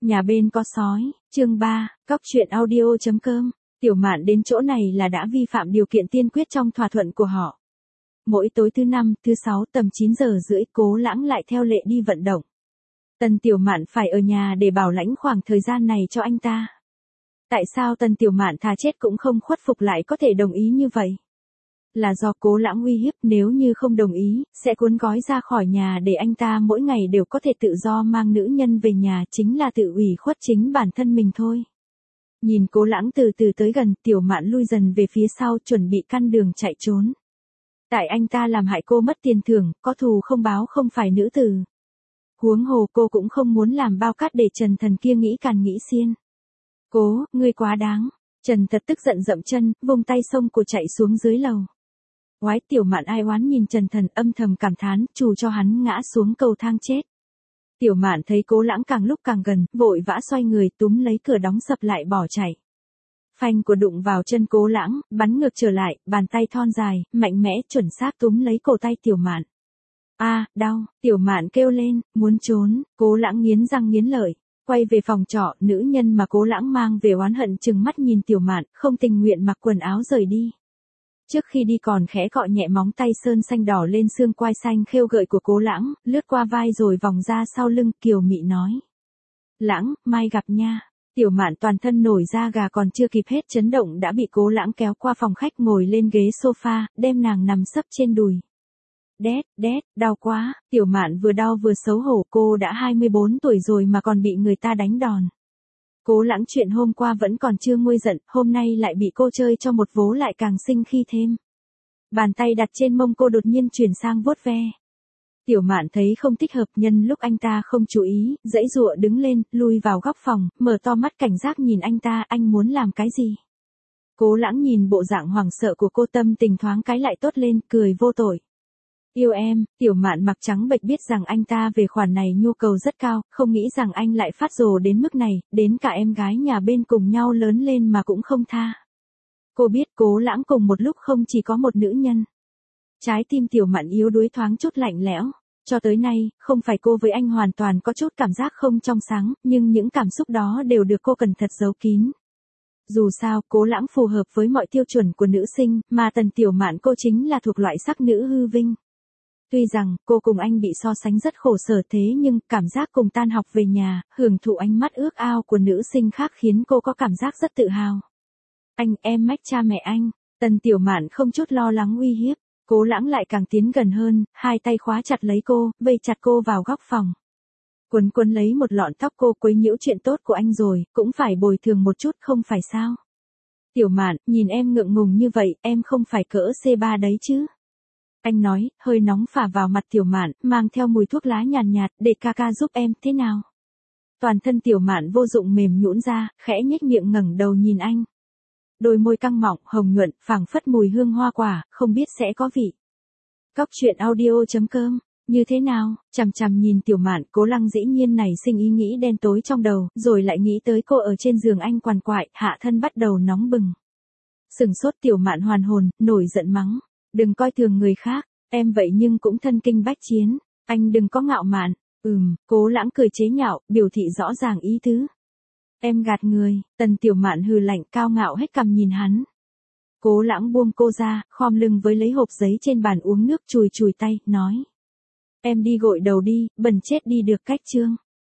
Nhà bên có sói, chương 3, cóc truyện audio.com, Tiểu Mạn đến chỗ này là đã vi phạm điều kiện tiên quyết trong thỏa thuận của họ. Mỗi tối thứ 5, thứ 6 tầm 9 giờ rưỡi Cố Lãng lại theo lệ đi vận động. Tần Tiểu Mạn phải ở nhà để bảo lãnh khoảng thời gian này cho anh ta. Tại sao Tần Tiểu Mạn thà chết cũng không khuất phục lại có thể đồng ý như vậy? Là do Cố Lãng uy hiếp, nếu như không đồng ý, sẽ cuốn gói ra khỏi nhà để anh ta mỗi ngày đều có thể tự do mang nữ nhân về nhà, chính là tự ủy khuất chính bản thân mình thôi. Nhìn Cố Lãng từ từ tới gần, Tiểu Mạn lui dần về phía sau chuẩn bị căn đường chạy trốn. Tại anh ta làm hại cô mất tiền thưởng, có thù không báo không phải nữ tử. Huống hồ cô cũng không muốn làm bao cát để Trần Thần kia nghĩ càn nghĩ xiên. Cố, ngươi quá đáng. Trần Thật tức giận dậm chân, vung tay xông cô chạy xuống dưới lầu. Oái, Tiểu Mạn ai oán nhìn Trần Thần âm thầm cảm thán, trù cho hắn ngã xuống cầu thang chết. Tiểu Mạn thấy Cố Lãng càng lúc càng gần, vội vã xoay người túm lấy cửa đóng sập lại bỏ chạy. Phanh của đụng vào chân Cố Lãng, bắn ngược trở lại, bàn tay thon dài, mạnh mẽ chuẩn xác túm lấy cổ tay Tiểu Mạn. A, đau, Tiểu Mạn kêu lên, muốn trốn, Cố Lãng nghiến răng nghiến lợi. Quay về phòng trọ, nữ nhân mà Cố Lãng mang về oán hận trừng mắt nhìn Tiểu Mạn, không tình nguyện mặc quần áo rời đi. Trước khi đi còn khẽ cọ nhẹ móng tay sơn xanh đỏ lên xương quai xanh khêu gợi của Cố Lãng, lướt qua vai rồi vòng ra sau lưng, kiều mị nói. Lãng, mai gặp nha. Tiểu Mạn toàn thân nổi da gà còn chưa kịp hết chấn động đã bị Cố Lãng kéo qua phòng khách ngồi lên ghế sofa, đem nàng nằm sấp trên đùi. Đét, đau quá, Tiểu Mạn vừa đau vừa xấu hổ, cô đã 24 tuổi rồi mà còn bị người ta đánh đòn. Cố Lãng chuyện hôm qua vẫn còn chưa nguôi giận, hôm nay lại bị cô chơi cho một vố lại càng sinh khi thêm. Bàn tay đặt trên mông cô đột nhiên chuyển sang vuốt ve. Tiểu Mạn thấy không thích hợp, nhân lúc anh ta không chú ý, giãy giụa đứng lên, lui vào góc phòng, mở to mắt cảnh giác nhìn anh ta, anh muốn làm cái gì? Cố Lãng nhìn bộ dạng hoảng sợ của cô, tâm tình thoáng cái lại tốt lên, cười vô tội. Yêu em, Tiểu Mạn mặc trắng bệch biết rằng anh ta về khoản này nhu cầu rất cao, không nghĩ rằng anh lại phát rồ đến mức này, đến cả em gái nhà bên cùng nhau lớn lên mà cũng không tha. Cô biết Cố Lãng cùng một lúc không chỉ có một nữ nhân. Trái tim Tiểu Mạn yếu đuối thoáng chút lạnh lẽo. Cho tới nay, không phải cô với anh hoàn toàn có chút cảm giác không trong sáng, nhưng những cảm xúc đó đều được cô cẩn thận giấu kín. Dù sao, Cố Lãng phù hợp với mọi tiêu chuẩn của nữ sinh, mà Tần Tiểu Mạn cô chính là thuộc loại sắc nữ hư vinh. Tuy rằng, cô cùng anh bị so sánh rất khổ sở thế nhưng, cảm giác cùng tan học về nhà, hưởng thụ ánh mắt ước ao của nữ sinh khác khiến cô có cảm giác rất tự hào. Anh, em mách cha mẹ anh. Tần Tiểu Mạn không chút lo lắng uy hiếp. Cố Lãng lại càng tiến gần hơn, hai tay khóa chặt lấy cô, vây chặt cô vào góc phòng. Quấn lấy một lọn tóc cô, quấy nhiễu chuyện tốt của anh rồi, cũng phải bồi thường một chút không phải sao? Tiểu Mạn, nhìn em ngượng ngùng như vậy, em không phải cỡ C3 đấy chứ? Anh nói, hơi nóng phả vào mặt Tiểu Mạn, mang theo mùi thuốc lá nhàn nhạt, để ca ca giúp em, thế nào? Toàn thân Tiểu Mạn vô dụng mềm nhũn ra, khẽ nhếch miệng ngẩng đầu nhìn anh. Đôi môi căng mọng, hồng nhuận, phảng phất mùi hương hoa quả, không biết sẽ có vị. Cóc truyện audio.com, như thế nào? Chằm chằm nhìn Tiểu Mạn, Cố Lăng dĩ nhiên nảy sinh ý nghĩ đen tối trong đầu, rồi lại nghĩ tới cô ở trên giường anh quằn quại, hạ thân bắt đầu nóng bừng. Sừng sốt, Tiểu Mạn hoàn hồn, nổi giận mắng. Đừng coi thường người khác, em vậy nhưng cũng thân kinh bách chiến, anh đừng có ngạo mạn. Cố Lãng cười chế nhạo, biểu thị rõ ràng ý tứ. Em gạt người, Tần Tiểu Mạn hừ lạnh cao ngạo hết cằm nhìn hắn. Cố Lãng buông cô ra, khom lưng với lấy hộp giấy trên bàn uống nước, chùi tay, nói. Em đi gội đầu đi, bẩn chết đi được cách chương.